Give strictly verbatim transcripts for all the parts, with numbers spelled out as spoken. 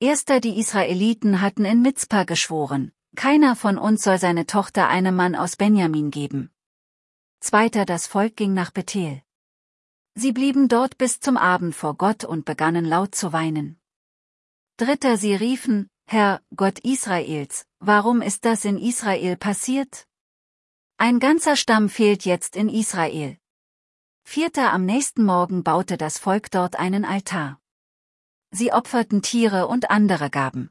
Erster Die Israeliten hatten in Mizpa geschworen, keiner von uns soll seine Tochter einem Mann aus Benjamin geben. Zweiter Das Volk ging nach Bethel. Sie blieben dort bis zum Abend vor Gott und begannen laut zu weinen. Dritter Sie riefen, Herr, Gott Israels, warum ist das in Israel passiert? Ein ganzer Stamm fehlt jetzt in Israel. Vierter Am nächsten Morgen baute das Volk dort einen Altar. Sie opferten Tiere und andere Gaben.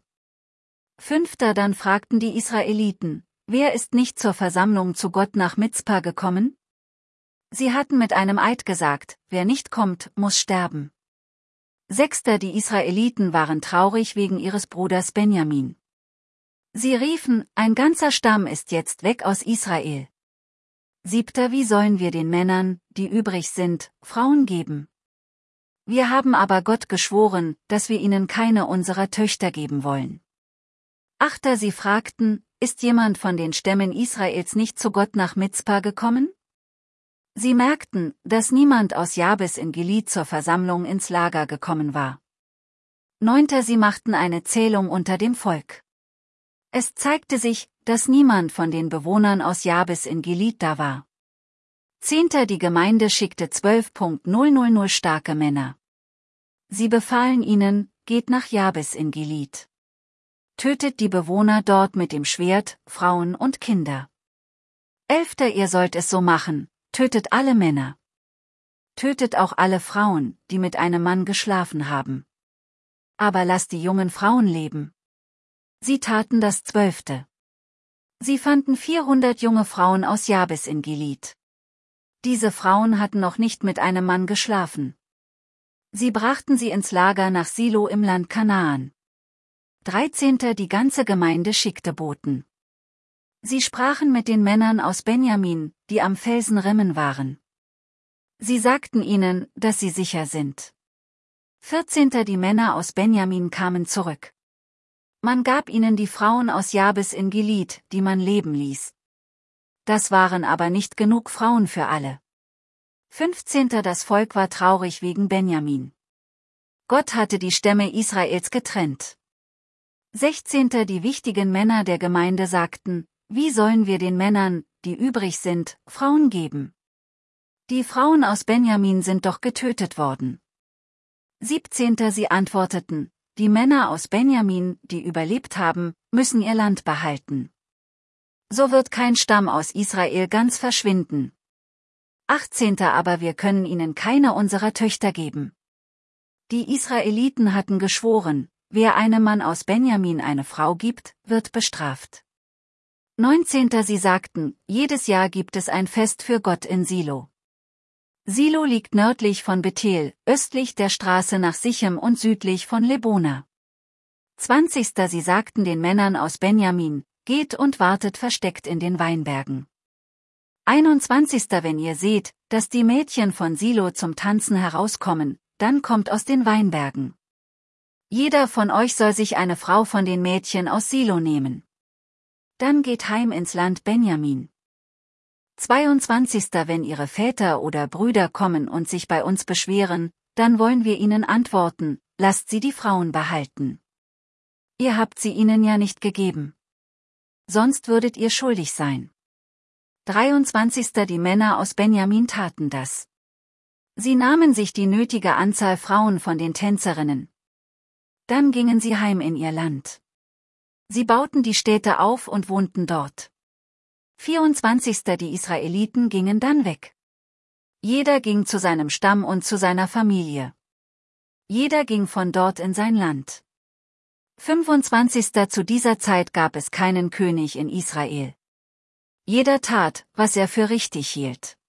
Fünfter Dann fragten die Israeliten, wer ist nicht zur Versammlung zu Gott nach Mizpa gekommen? Sie hatten mit einem Eid gesagt, wer nicht kommt, muss sterben. Sechster Die Israeliten waren traurig wegen ihres Bruders Benjamin. Sie riefen, ein ganzer Stamm ist jetzt weg aus Israel. Siebter Wie sollen wir den Männern, die übrig sind, Frauen geben? Wir haben aber Gott geschworen, dass wir ihnen keine unserer Töchter geben wollen. Achter Sie fragten, ist jemand von den Stämmen Israels nicht zu Gott nach Mizpa gekommen? Sie merkten, dass niemand aus Jabes in Gilead zur Versammlung ins Lager gekommen war. Neunter Sie machten eine Zählung unter dem Volk. Es zeigte sich, dass niemand von den Bewohnern aus Jabes in Gilead da war. Zehnter Die Gemeinde schickte zwölftausend starke Männer. Sie befahlen ihnen, geht nach Jabes in Gilead. Tötet die Bewohner dort mit dem Schwert, Frauen und Kinder. Elfter Ihr sollt es so machen. Tötet alle Männer. Tötet auch alle Frauen, die mit einem Mann geschlafen haben. Aber lasst die jungen Frauen leben. Sie taten das Zwölfte. Sie fanden vierhundert junge Frauen aus Jabes in Gilead. Diese Frauen hatten noch nicht mit einem Mann geschlafen. Sie brachten sie ins Lager nach Silo im Land Kanaan. Dreizehnter Die ganze Gemeinde schickte Boten. Sie sprachen mit den Männern aus Benjamin, die am Felsen Rimmen waren. Sie sagten ihnen, dass sie sicher sind. Vierzehnter Die Männer aus Benjamin kamen zurück. Man gab ihnen die Frauen aus Jabes in Gilead, die man leben ließ. Das waren aber nicht genug Frauen für alle. Fünfzehnter Das Volk war traurig wegen Benjamin. Gott hatte die Stämme Israels getrennt. Sechzehnter Die wichtigen Männer der Gemeinde sagten, wie sollen wir den Männern, die übrig sind, Frauen geben? Die Frauen aus Benjamin sind doch getötet worden. Siebzehnter Sie antworteten, die Männer aus Benjamin, die überlebt haben, müssen ihr Land behalten. So wird kein Stamm aus Israel ganz verschwinden. Achtzehnter Aber wir können ihnen keine unserer Töchter geben. Die Israeliten hatten geschworen, wer einem Mann aus Benjamin eine Frau gibt, wird bestraft. Neunzehnter Sie sagten, jedes Jahr gibt es ein Fest für Gott in Silo. Silo liegt nördlich von Bethel, östlich der Straße nach Sichem und südlich von Lebona. Zwanzigster Sie sagten den Männern aus Benjamin, geht und wartet versteckt in den Weinbergen. Einundzwanzigster Wenn ihr seht, dass die Mädchen von Silo zum Tanzen herauskommen, dann kommt aus den Weinbergen. Jeder von euch soll sich eine Frau von den Mädchen aus Silo nehmen. Dann geht heim ins Land Benjamin. Zweiundzwanzigster Wenn ihre Väter oder Brüder kommen und sich bei uns beschweren, dann wollen wir ihnen antworten, lasst sie die Frauen behalten. Ihr habt sie ihnen ja nicht gegeben. Sonst würdet ihr schuldig sein. dreiundzwanzigster Die Männer aus Benjamin taten das. Sie nahmen sich die nötige Anzahl Frauen von den Tänzerinnen. Dann gingen sie heim in ihr Land. Sie bauten die Städte auf und wohnten dort. vierundzwanzigster Die Israeliten gingen dann weg. Jeder ging zu seinem Stamm und zu seiner Familie. Jeder ging von dort in sein Land. fünfundzwanzigster Zu dieser Zeit gab es keinen König in Israel. Jeder tat, was er für richtig hielt.